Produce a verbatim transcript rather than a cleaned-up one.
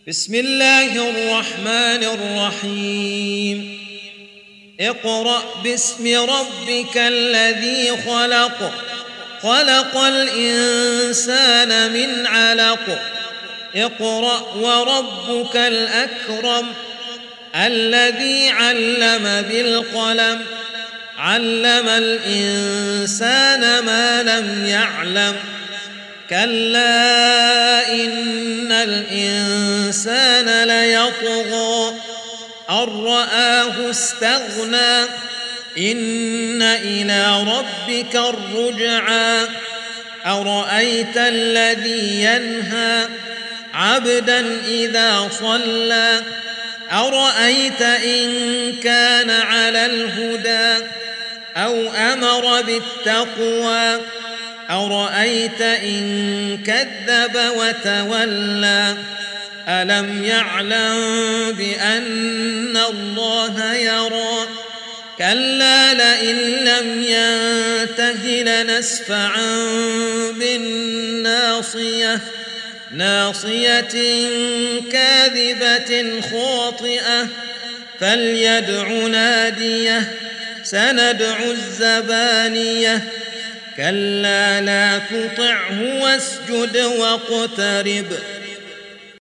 بسم الله الرحمن الرحيم اقرأ باسم ربك الذي خلق خلق الإنسان من علق اقرأ وربك الأكرم الذي علم بالقلم علم الإنسان ما لم يعلم كلا إن الإنسان ليطغى أن رآه استغنى إن إلى ربك الرجعى أرأيت الذي ينهى عبدا إذا صلى أرأيت إن كان على الهدى أو أمر بالتقوى أرأيت إن كذب وتولى ألم يعلم بأن الله يرى كلا لئن لم ينته لنسفعا بالناصية ناصية كاذبة خاطئة فليدع ناديه سندع الزبانية كلا لا تطعه واسجد واقترب